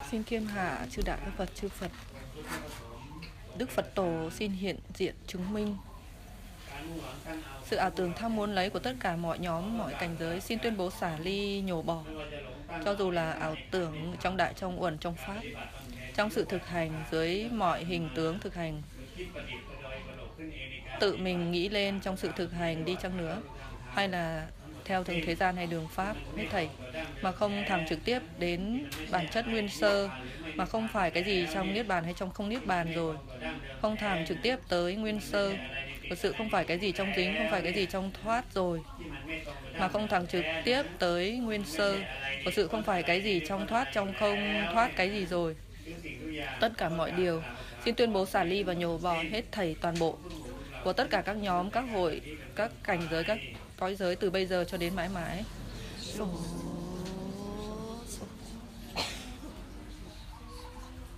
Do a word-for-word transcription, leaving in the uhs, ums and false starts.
Xin kiêm hạ chư đại đức Phật, chư Phật, Đức Phật Tổ xin hiện diện chứng minh sự ảo tưởng tham muốn lấy của tất cả mọi nhóm, mọi cảnh giới, xin tuyên bố xả ly nhổ bỏ. Cho dù là ảo tưởng trong đại, trong uẩn, trong pháp, trong sự thực hành, dưới mọi hình tướng thực hành, tự mình nghĩ lên trong sự thực hành đi chăng nữa, hay là theo thường thế gian hay đường pháp, hết thảy, mà không thẳng trực tiếp đến bản chất nguyên sơ, mà không phải cái gì trong niết bàn hay trong không niết bàn rồi, không thẳng trực tiếp tới nguyên sơ, thực sự không phải cái gì trong dính, không phải cái gì trong thoát rồi, mà không thẳng trực tiếp tới nguyên sơ, thực sự không phải cái gì trong thoát, trong không thoát cái gì rồi. Tất cả mọi điều xin tuyên bố xả ly và nhổ bỏ hết thảy toàn bộ của tất cả các nhóm, các hội, các cảnh giới, các cõi giới từ bây giờ cho đến mãi mãi.